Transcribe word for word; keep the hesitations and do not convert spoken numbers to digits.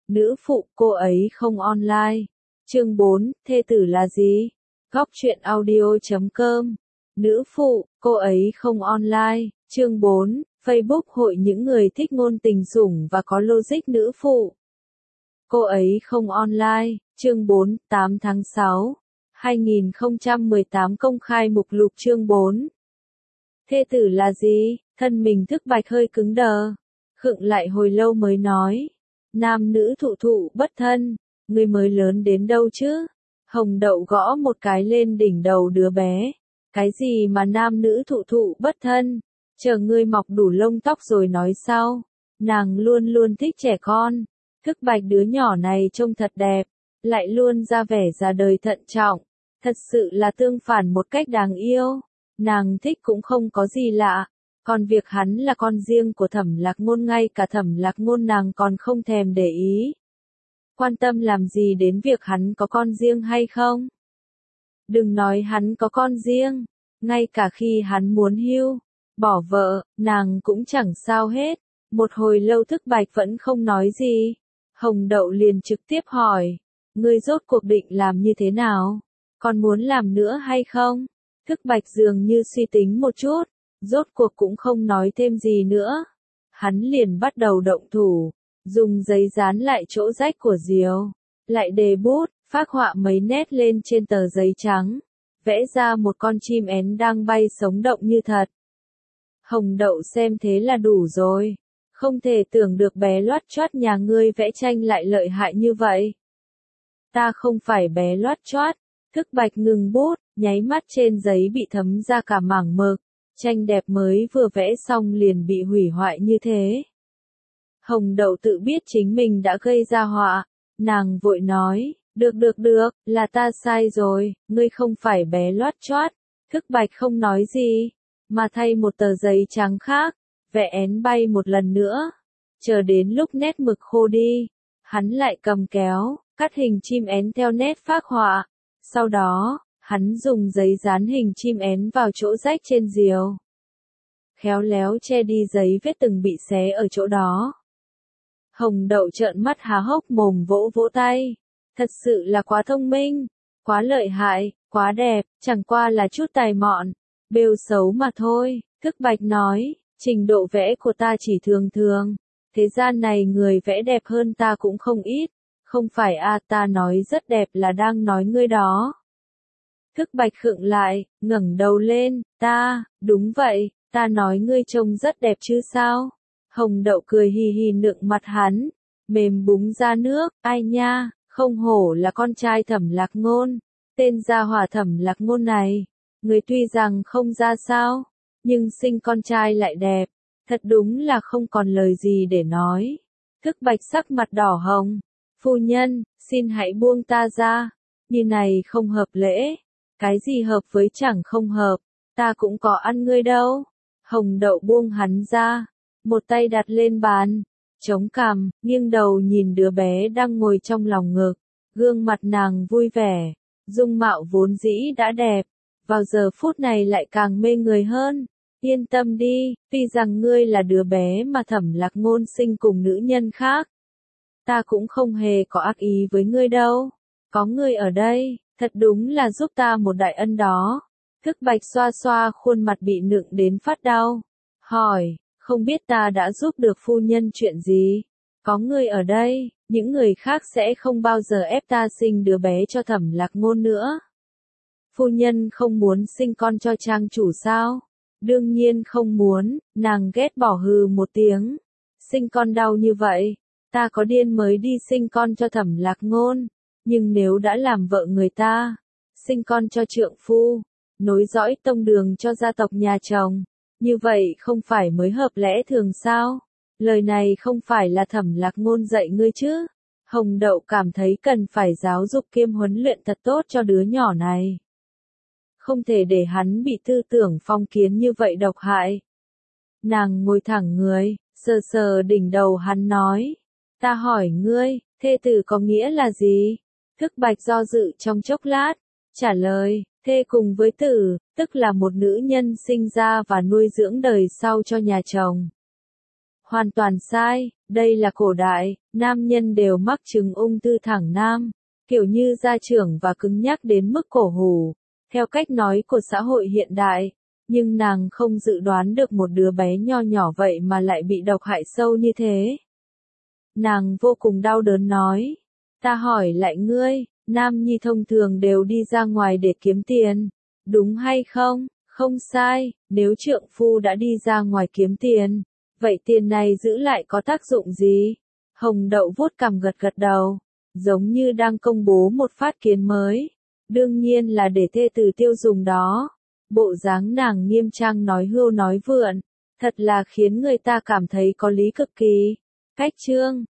Nữ phụ, cô ấy không online. Chương bốn, thê tử là gì? Góc truyện audio chấm com. Nữ phụ, cô ấy không online. Chương bốn, Facebook hội những người thích ngôn tình sủng và có logic nữ phụ. Cô ấy không online. Chương bốn, tám tháng sáu, hai nghìn không trăm mười tám công khai mục lục chương bốn. Thê tử là gì? Thân mình Thức Bạch hơi cứng đờ. Khựng lại hồi lâu mới nói. Nam nữ thụ thụ bất thân, ngươi mới lớn đến đâu chứ? Hồng Đậu gõ một cái lên đỉnh đầu đứa bé. Cái gì mà nam nữ thụ thụ bất thân? Chờ ngươi mọc đủ lông tóc rồi nói sau. Nàng luôn luôn thích trẻ con. Thức Bạch đứa nhỏ này trông thật đẹp, lại luôn ra vẻ ra đời thận trọng. Thật sự là tương phản một cách đáng yêu. Nàng thích cũng không có gì lạ. Còn việc hắn là con riêng của Thẩm Lạc Ngôn ngay cả Thẩm Lạc Ngôn nàng còn không thèm để ý. Quan tâm làm gì đến việc hắn có con riêng hay không? Đừng nói hắn có con riêng, ngay cả khi hắn muốn hưu, bỏ vợ, nàng cũng chẳng sao hết. Một hồi lâu Thức Bạch vẫn không nói gì. Hồng Đậu liền trực tiếp hỏi, ngươi rốt cuộc định làm như thế nào? Còn muốn làm nữa hay không? Thức Bạch dường như suy tính một chút, rốt cuộc cũng không nói thêm gì nữa. Hắn liền bắt đầu động thủ, dùng giấy dán lại chỗ rách của diều, lại đề bút, phác họa mấy nét lên trên tờ giấy trắng, vẽ ra một con chim én đang bay sống động như thật. Hồng Đậu xem thế là đủ rồi, không thể tưởng được bé loát choát nhà ngươi vẽ tranh lại lợi hại như vậy. Ta không phải bé loát choát. Thức Bạch ngừng bút, nháy mắt trên giấy bị thấm ra cả mảng mực. Tranh đẹp mới vừa vẽ xong liền bị hủy hoại như thế. Hồng Đậu tự biết chính mình đã gây ra họa, nàng vội nói, được được được, là ta sai rồi, ngươi không phải bé loát choát. Thức Bạch không nói gì, mà thay một tờ giấy trắng khác, vẽ én bay một lần nữa. Chờ đến lúc nét mực khô đi, hắn lại cầm kéo, cắt hình chim én theo nét phác họa. Sau đó, hắn dùng giấy dán hình chim én vào chỗ rách trên diều. Khéo léo che đi giấy vết từng bị xé ở chỗ đó. Hồng Đậu trợn mắt há hốc mồm vỗ vỗ tay. Thật sự là quá thông minh, quá lợi hại, quá đẹp, chẳng qua là chút tài mọn, bêu xấu mà thôi. Thức Bạch nói, trình độ vẽ của ta chỉ thường thường. Thế gian này người vẽ đẹp hơn ta cũng không ít. Không phải a ta nói rất đẹp là đang nói ngươi đó. Thức Bạch khựng lại, ngẩng đầu lên, ta, đúng vậy, ta nói ngươi trông rất đẹp chứ sao? Hồng Đậu cười hì hì nựng mặt hắn, mềm búng ra nước, ai nha, không hổ là con trai Thẩm Lạc Ngôn, tên gia hỏa Thẩm Lạc Ngôn này, người tuy rằng không ra sao, nhưng sinh con trai lại đẹp, thật đúng là không còn lời gì để nói. Thức Bạch sắc mặt đỏ hồng, phu nhân, xin hãy buông ta ra, như này không hợp lễ. Cái gì hợp với chẳng không hợp, ta cũng có ăn ngươi đâu. Hồng Đậu buông hắn ra, một tay đặt lên bàn, chống cằm, nghiêng đầu nhìn đứa bé đang ngồi trong lòng ngực. Gương mặt nàng vui vẻ, dung mạo vốn dĩ đã đẹp, vào giờ phút này lại càng mê người hơn. Yên tâm đi, tuy rằng ngươi là đứa bé mà Thẩm Lạc Ngôn sinh cùng nữ nhân khác, ta cũng không hề có ác ý với ngươi đâu. Có ngươi ở đây, thật đúng là giúp ta một đại ân đó. Thức Bạch xoa xoa khuôn mặt bị nựng đến phát đau. Hỏi, không biết ta đã giúp được phu nhân chuyện gì? Có ngươi ở đây, những người khác sẽ không bao giờ ép ta sinh đứa bé cho Thẩm Lạc Ngôn nữa. Phu nhân không muốn sinh con cho trang chủ sao? Đương nhiên không muốn, nàng ghét bỏ hừ một tiếng. Sinh con đau như vậy, ta có điên mới đi sinh con cho Thẩm Lạc Ngôn. Nhưng nếu đã làm vợ người ta, sinh con cho trượng phu, nối dõi tông đường cho gia tộc nhà chồng, như vậy không phải mới hợp lẽ thường sao? Lời này không phải là Thẩm Lạc Ngôn dạy ngươi chứ? Hồng Đậu cảm thấy cần phải giáo dục kiêm huấn luyện thật tốt cho đứa nhỏ này. Không thể để hắn bị tư tưởng phong kiến như vậy độc hại. Nàng ngồi thẳng người, sờ sờ đỉnh đầu hắn nói, ta hỏi ngươi, thê tử có nghĩa là gì? Thức Bạch do dự trong chốc lát, trả lời, thê cùng với tử, tức là một nữ nhân sinh ra và nuôi dưỡng đời sau cho nhà chồng. Hoàn toàn sai, đây là cổ đại, nam nhân đều mắc chứng ung thư thẳng nam, kiểu như gia trưởng và cứng nhắc đến mức cổ hủ, theo cách nói của xã hội hiện đại. Nhưng nàng không dự đoán được một đứa bé nho nhỏ vậy mà lại bị độc hại sâu như thế. Nàng vô cùng đau đớn nói, ta hỏi lại ngươi, nam nhi thông thường đều đi ra ngoài để kiếm tiền, đúng hay không? Không sai, nếu trượng phu đã đi ra ngoài kiếm tiền, vậy tiền này giữ lại có tác dụng gì? Hồng Đậu vuốt cằm gật gật đầu, giống như đang công bố một phát kiến mới. Đương nhiên là để thê tử tiêu dùng đó. Bộ dáng nàng nghiêm trang nói hưu nói vượn, thật là khiến người ta cảm thấy có lý cực kỳ. Cách chương